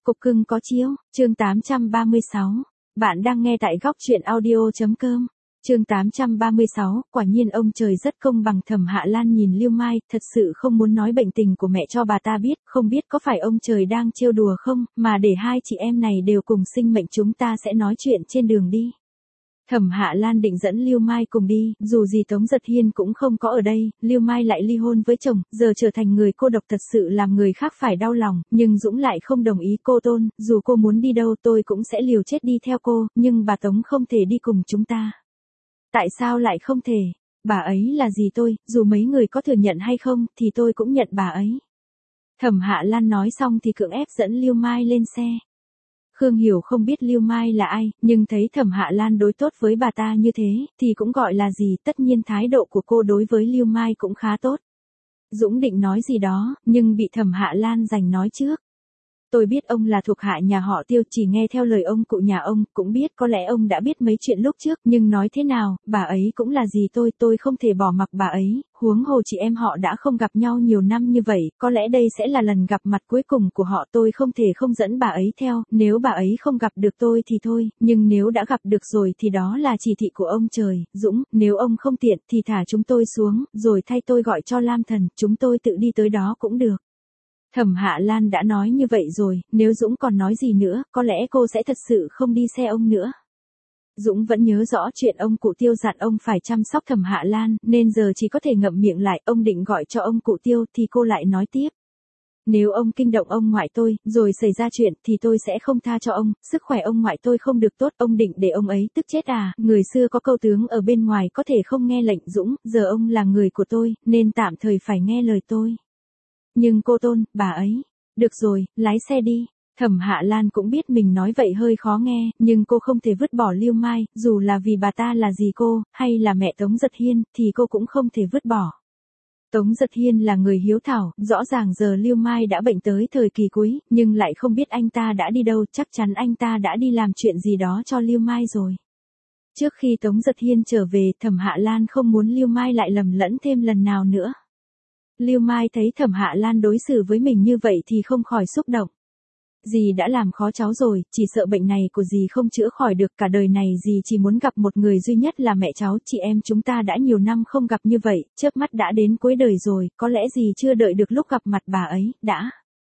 Cục cưng có chiếu, chương 836. Bạn đang nghe tại góc truyện audio.com. Chương 836, quả nhiên ông trời rất công bằng. Thẩm Hạ Lan nhìn Lưu Mai, thật sự không muốn nói bệnh tình của mẹ cho bà ta biết, không biết có phải ông trời đang trêu đùa không, mà để hai chị em này đều cùng sinh mệnh chúng ta sẽ nói chuyện trên đường đi. Thẩm Hạ Lan định dẫn Lưu Mai cùng đi, dù gì Tống Giật Hiên cũng không có ở đây, Lưu Mai lại ly hôn với chồng, giờ trở thành người cô độc thật sự làm người khác phải đau lòng, nhưng Dũng lại không đồng ý. Cô Tôn, dù cô muốn đi đâu tôi cũng sẽ liều chết đi theo cô, nhưng bà Tống không thể đi cùng chúng ta. Tại sao lại không thể? Bà ấy là gì tôi, dù mấy người có thừa nhận hay không, thì tôi cũng nhận bà ấy. Thẩm Hạ Lan nói xong thì cưỡng ép dẫn Lưu Mai lên xe. Khương Hiểu không biết Lưu Mai là ai, nhưng thấy Thẩm Hạ Lan đối tốt với bà ta như thế, thì cũng gọi là gì, tất nhiên thái độ của cô đối với Lưu Mai cũng khá tốt. Dũng định nói gì đó, nhưng bị Thẩm Hạ Lan giành nói trước. Tôi biết ông là thuộc hạ nhà họ Tiêu, chỉ nghe theo lời ông cụ nhà ông, cũng biết có lẽ ông đã biết mấy chuyện lúc trước, nhưng nói thế nào, bà ấy cũng là gì tôi không thể bỏ mặc bà ấy, huống hồ chị em họ đã không gặp nhau nhiều năm như vậy, có lẽ đây sẽ là lần gặp mặt cuối cùng của họ, tôi không thể không dẫn bà ấy theo, nếu bà ấy không gặp được tôi thì thôi, nhưng nếu đã gặp được rồi thì đó là chỉ thị của ông trời. Dũng, nếu ông không tiện thì thả chúng tôi xuống, rồi thay tôi gọi cho Lam Thần, chúng tôi tự đi tới đó cũng được. Thẩm Hạ Lan đã nói như vậy rồi, nếu Dũng còn nói gì nữa, có lẽ cô sẽ thật sự không đi xe ông nữa. Dũng vẫn nhớ rõ chuyện ông cụ Tiêu dặn ông phải chăm sóc Thẩm Hạ Lan, nên giờ chỉ có thể ngậm miệng lại. Ông định gọi cho ông cụ Tiêu thì cô lại nói tiếp. Nếu ông kinh động ông ngoại tôi, rồi xảy ra chuyện thì tôi sẽ không tha cho ông, sức khỏe ông ngoại tôi không được tốt, ông định để ông ấy tức chết à, người xưa có câu tướng ở bên ngoài có thể không nghe lệnh. Dũng, giờ ông là người của tôi, nên tạm thời phải nghe lời tôi. Nhưng cô Tôn, bà ấy. Được rồi, lái xe đi. Thẩm Hạ Lan cũng biết mình nói vậy hơi khó nghe, nhưng cô không thể vứt bỏ Lưu Mai, dù là vì bà ta là dì cô, hay là mẹ Tống Giật Hiên, thì cô cũng không thể vứt bỏ. Tống Giật Hiên là người hiếu thảo, rõ ràng giờ Lưu Mai đã bệnh tới thời kỳ cuối, nhưng lại không biết anh ta đã đi đâu, chắc chắn anh ta đã đi làm chuyện gì đó cho Lưu Mai rồi. Trước khi Tống Giật Hiên trở về, Thẩm Hạ Lan không muốn Lưu Mai lại lầm lẫn thêm lần nào nữa. Lưu Mai thấy Thẩm Hạ Lan đối xử với mình như vậy thì không khỏi xúc động. Dì đã làm khó cháu rồi, chỉ sợ bệnh này của dì không chữa khỏi được, cả đời này dì chỉ muốn gặp một người duy nhất là mẹ cháu, chị em chúng ta đã nhiều năm không gặp như vậy, chớp mắt đã đến cuối đời rồi, có lẽ dì chưa đợi được lúc gặp mặt bà ấy, đã.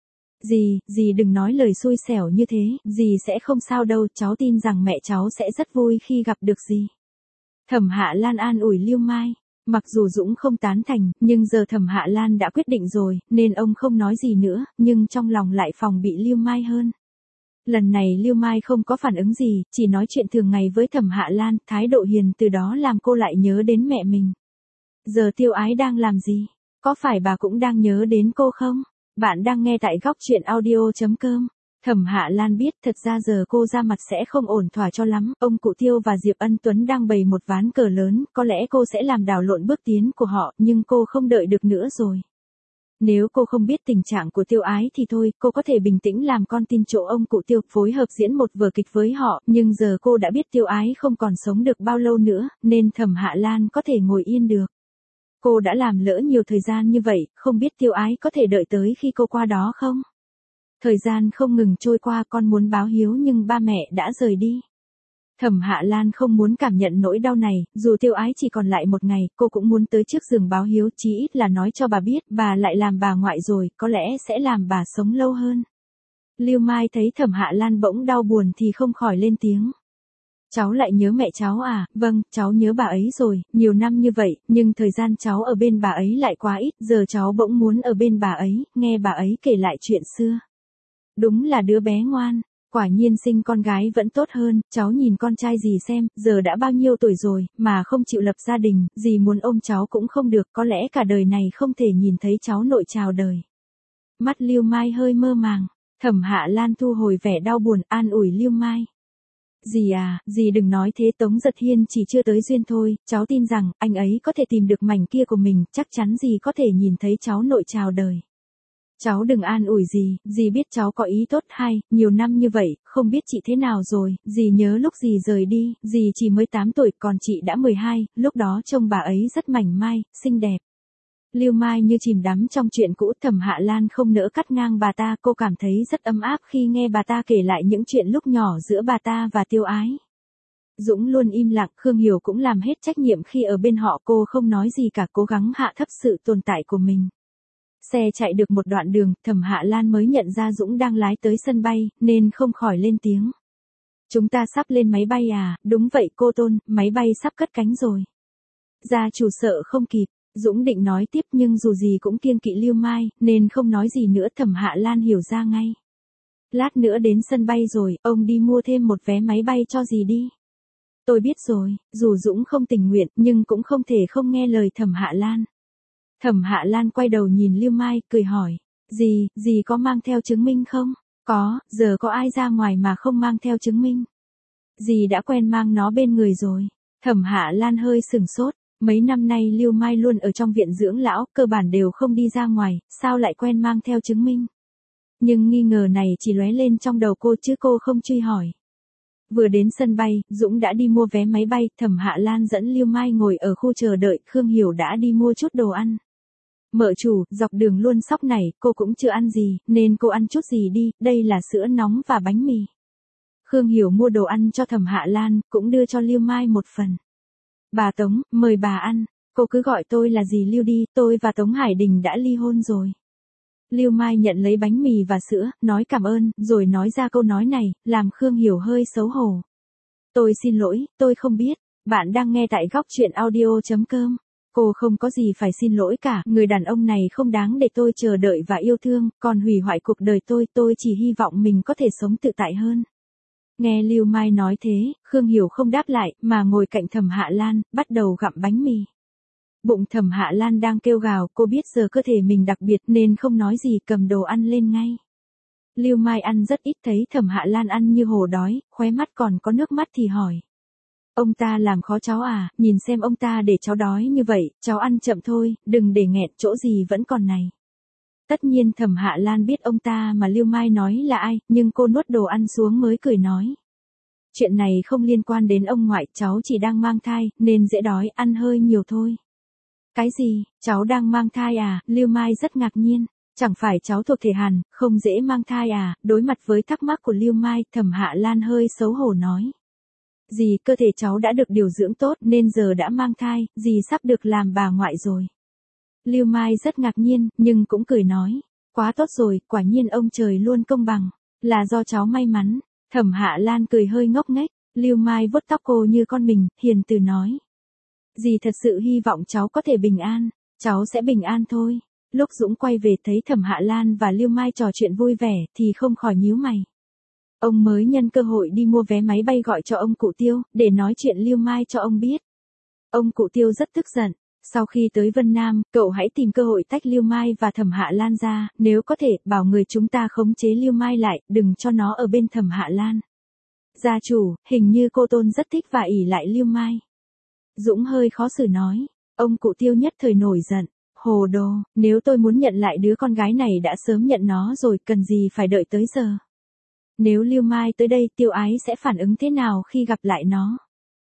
Dì đừng nói lời xui xẻo như thế, dì sẽ không sao đâu, cháu tin rằng mẹ cháu sẽ rất vui khi gặp được dì. Thẩm Hạ Lan an ủi Lưu Mai. Mặc dù Dũng không tán thành, nhưng giờ Thẩm Hạ Lan đã quyết định rồi, nên ông không nói gì nữa, nhưng trong lòng lại phòng bị Lưu Mai hơn. Lần này Lưu Mai không có phản ứng gì, chỉ nói chuyện thường ngày với Thẩm Hạ Lan, thái độ hiền từ đó làm cô lại nhớ đến mẹ mình. Giờ Tiêu Ái đang làm gì? Có phải bà cũng đang nhớ đến cô không? Bạn đang nghe tại góc truyện audio.com. Thẩm Hạ Lan biết thật ra giờ cô ra mặt sẽ không ổn thỏa cho lắm, ông cụ Tiêu và Diệp Ân Tuấn đang bày một ván cờ lớn, có lẽ cô sẽ làm đảo lộn bước tiến của họ, nhưng cô không đợi được nữa rồi. Nếu cô không biết tình trạng của Tiêu Ái thì thôi, cô có thể bình tĩnh làm con tin chỗ ông cụ Tiêu, phối hợp diễn một vở kịch với họ, nhưng giờ cô đã biết Tiêu Ái không còn sống được bao lâu nữa, nên Thẩm Hạ Lan có thể ngồi yên được. Cô đã làm lỡ nhiều thời gian như vậy, không biết Tiêu Ái có thể đợi tới khi cô qua đó không? Thời gian không ngừng trôi qua, con muốn báo hiếu nhưng ba mẹ đã rời đi. Thẩm Hạ Lan không muốn cảm nhận nỗi đau này, dù Tiêu Ái chỉ còn lại một ngày, cô cũng muốn tới trước giường báo hiếu, chí ít là nói cho bà biết, bà lại làm bà ngoại rồi, có lẽ sẽ làm bà sống lâu hơn. Lưu Mai thấy Thẩm Hạ Lan bỗng đau buồn thì không khỏi lên tiếng. Cháu lại nhớ mẹ cháu à? Vâng, cháu nhớ bà ấy rồi, nhiều năm như vậy, nhưng thời gian cháu ở bên bà ấy lại quá ít, giờ cháu bỗng muốn ở bên bà ấy, nghe bà ấy kể lại chuyện xưa. Đúng là đứa bé ngoan, quả nhiên sinh con gái vẫn tốt hơn, cháu nhìn con trai dì xem, giờ đã bao nhiêu tuổi rồi, mà không chịu lập gia đình, dì muốn ôm cháu cũng không được, có lẽ cả đời này không thể nhìn thấy cháu nội chào đời. Mắt Lưu Mai hơi mơ màng, Thẩm Hạ Lan thu hồi vẻ đau buồn, an ủi Lưu Mai. Dì à, dì đừng nói thế, Tống Giật Hiên chỉ chưa tới duyên thôi, cháu tin rằng, anh ấy có thể tìm được mảnh kia của mình, chắc chắn dì có thể nhìn thấy cháu nội chào đời. Cháu đừng an ủi dì biết cháu có ý tốt hay, nhiều năm như vậy, không biết chị thế nào rồi, dì nhớ lúc dì rời đi, dì chỉ mới 8 tuổi, còn chị đã 12, lúc đó trông bà ấy rất mảnh mai, xinh đẹp. Lưu Mai như chìm đắm trong chuyện cũ, Thẩm Hạ Lan không nỡ cắt ngang bà ta, cô cảm thấy rất ấm áp khi nghe bà ta kể lại những chuyện lúc nhỏ giữa bà ta và Tiêu Ái. Dũng luôn im lặng, Khương Hiểu cũng làm hết trách nhiệm khi ở bên họ, cô không nói gì cả, cố gắng hạ thấp sự tồn tại của mình. Xe chạy được một đoạn đường, Thẩm Hạ Lan mới nhận ra Dũng đang lái tới sân bay, nên không khỏi lên tiếng. Chúng ta sắp lên máy bay à? Đúng vậy cô Tôn, máy bay sắp cất cánh rồi. Gia chủ sợ không kịp, Dũng định nói tiếp nhưng dù gì cũng kiêng kỵ Lưu Mai, nên không nói gì nữa. Thẩm Hạ Lan hiểu ra ngay. Lát nữa đến sân bay rồi, ông đi mua thêm một vé máy bay cho dì đi. Tôi biết rồi, dù Dũng không tình nguyện nhưng cũng không thể không nghe lời Thẩm Hạ Lan. Thẩm Hạ Lan quay đầu nhìn Lưu Mai, cười hỏi. Dì có mang theo chứng minh không? Có, giờ có ai ra ngoài mà không mang theo chứng minh? Dì đã quen mang nó bên người rồi. Thẩm Hạ Lan hơi sửng sốt. Mấy năm nay Lưu Mai luôn ở trong viện dưỡng lão, cơ bản đều không đi ra ngoài, sao lại quen mang theo chứng minh? Nhưng nghi ngờ này chỉ lóe lên trong đầu cô chứ cô không truy hỏi. Vừa đến sân bay, Dũng đã đi mua vé máy bay, Thẩm Hạ Lan dẫn Lưu Mai ngồi ở khu chờ đợi, Khương Hiểu đã đi mua chút đồ ăn. Mợ chủ, dọc đường luôn sóc nảy, cô cũng chưa ăn gì, nên cô ăn chút gì đi, đây là sữa nóng và bánh mì. Khương Hiểu mua đồ ăn cho Thẩm Hạ Lan, cũng đưa cho Lưu Mai một phần. Bà Tống, mời bà ăn, cô cứ gọi tôi là dì Lưu đi, tôi và Tống Hải Đình đã ly hôn rồi. Lưu Mai nhận lấy bánh mì và sữa, nói cảm ơn, rồi nói ra câu nói này, làm Khương Hiểu hơi xấu hổ. Tôi xin lỗi, tôi không biết, bạn đang nghe tại góc truyện audio.com. Cô không có gì phải xin lỗi cả, người đàn ông này không đáng để tôi chờ đợi và yêu thương, còn hủy hoại cuộc đời tôi chỉ hy vọng mình có thể sống tự tại hơn. Nghe Lưu Mai nói thế, Khương Hiểu không đáp lại, mà ngồi cạnh Thẩm Hạ Lan, bắt đầu gặm bánh mì. Bụng Thẩm Hạ Lan đang kêu gào, cô biết giờ cơ thể mình đặc biệt nên không nói gì, cầm đồ ăn lên ngay. Lưu Mai ăn rất ít, thấy Thẩm Hạ Lan ăn như hổ đói, khóe mắt còn có nước mắt thì hỏi. Ông ta làm khó cháu à, nhìn xem ông ta để cháu đói như vậy, cháu ăn chậm thôi, đừng để nghẹn, chỗ gì vẫn còn này. Tất nhiên Thẩm Hạ Lan biết ông ta mà Lưu Mai nói là ai, nhưng cô nuốt đồ ăn xuống mới cười nói. Chuyện này không liên quan đến ông ngoại, cháu chỉ đang mang thai, nên dễ đói, ăn hơi nhiều thôi. Cái gì, cháu đang mang thai à? Lưu Mai rất ngạc nhiên. Chẳng phải cháu thuộc thể hàn, không dễ mang thai à? Đối mặt với thắc mắc của Lưu Mai, Thẩm Hạ Lan hơi xấu hổ nói. Dì, cơ thể cháu đã được điều dưỡng tốt nên giờ đã mang thai, dì sắp được làm bà ngoại rồi. Lưu Mai rất ngạc nhiên, nhưng cũng cười nói. Quá tốt rồi, quả nhiên ông trời luôn công bằng. Là do cháu may mắn. Thẩm Hạ Lan cười hơi ngốc nghếch. Lưu Mai vuốt tóc cô như con mình, hiền từ nói. Dì thật sự hy vọng cháu có thể bình an. Cháu sẽ bình an thôi. Lúc Dũng quay về thấy Thẩm Hạ Lan và Lưu Mai trò chuyện vui vẻ thì không khỏi nhíu mày. Ông mới nhân cơ hội đi mua vé máy bay gọi cho ông cụ Tiêu, để nói chuyện Lưu Mai cho ông biết. Ông cụ Tiêu rất tức giận. Sau khi tới Vân Nam, cậu hãy tìm cơ hội tách Lưu Mai và Thẩm Hạ Lan ra, nếu có thể, bảo người chúng ta khống chế Lưu Mai lại, đừng cho nó ở bên Thẩm Hạ Lan. Gia chủ, hình như cô Tôn rất thích và ỷ lại Lưu Mai. Dũng hơi khó xử nói. Ông cụ Tiêu nhất thời nổi giận. Hồ đồ, nếu tôi muốn nhận lại đứa con gái này đã sớm nhận nó rồi, cần gì phải đợi tới giờ. Nếu Lưu Mai tới đây, Tiêu Ái sẽ phản ứng thế nào khi gặp lại nó?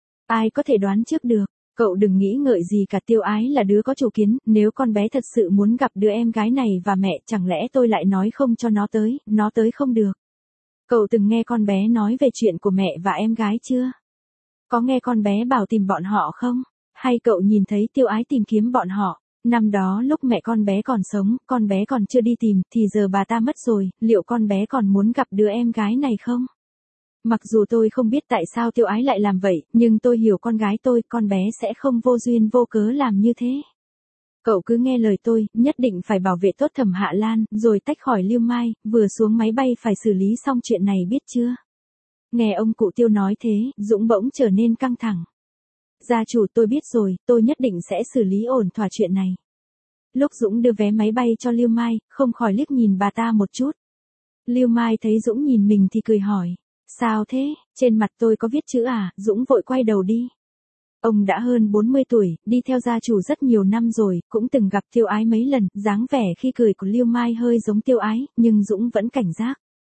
Ai có thể đoán trước được? Cậu đừng nghĩ ngợi gì cả, Tiêu Ái là đứa có chủ kiến, nếu con bé thật sự muốn gặp đứa em gái này và mẹ, chẳng lẽ tôi lại nói không cho nó tới không được. Cậu từng nghe con bé nói về chuyện của mẹ và em gái chưa? Có nghe con bé bảo tìm bọn họ không? Hay cậu nhìn thấy Tiêu Ái tìm kiếm bọn họ? Năm đó lúc mẹ con bé còn sống, con bé còn chưa đi tìm, thì giờ bà ta mất rồi, liệu con bé còn muốn gặp đứa em gái này không? Mặc dù tôi không biết tại sao Tiêu Ái lại làm vậy, nhưng tôi hiểu con gái tôi, con bé sẽ không vô duyên vô cớ làm như thế. Cậu cứ nghe lời tôi, nhất định phải bảo vệ tốt Thẩm Hạ Lan, rồi tách khỏi Lưu Mai, vừa xuống máy bay phải xử lý xong chuyện này biết chưa? Nghe ông cụ Tiêu nói thế, Dũng bỗng trở nên căng thẳng. Gia chủ, tôi biết rồi, tôi nhất định sẽ xử lý ổn thỏa chuyện này. Lúc Dũng đưa vé máy bay cho Lưu Mai, không khỏi liếc nhìn bà ta một chút. Lưu Mai thấy Dũng nhìn mình thì cười hỏi. Sao thế, trên mặt tôi có viết chữ à? Dũng vội quay đầu đi. Ông đã hơn 40 tuổi, đi theo gia chủ rất nhiều năm rồi, cũng từng gặp Tiêu Ái mấy lần, dáng vẻ khi cười của Lưu Mai hơi giống Tiêu Ái, nhưng Dũng vẫn cảnh giác.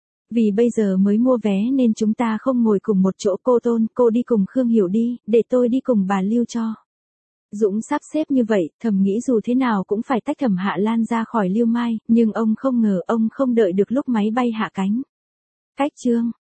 Vì bây giờ mới mua vé nên chúng ta không ngồi cùng một chỗ, cô Tôn, cô đi cùng Khương Hiểu đi, để tôi đi cùng bà Lưu cho. Dũng sắp xếp như vậy, thầm nghĩ dù thế nào cũng phải tách Thẩm Hạ Lan ra khỏi Lưu Mai, nhưng ông không ngờ ông không đợi được lúc máy bay hạ cánh. Cách chương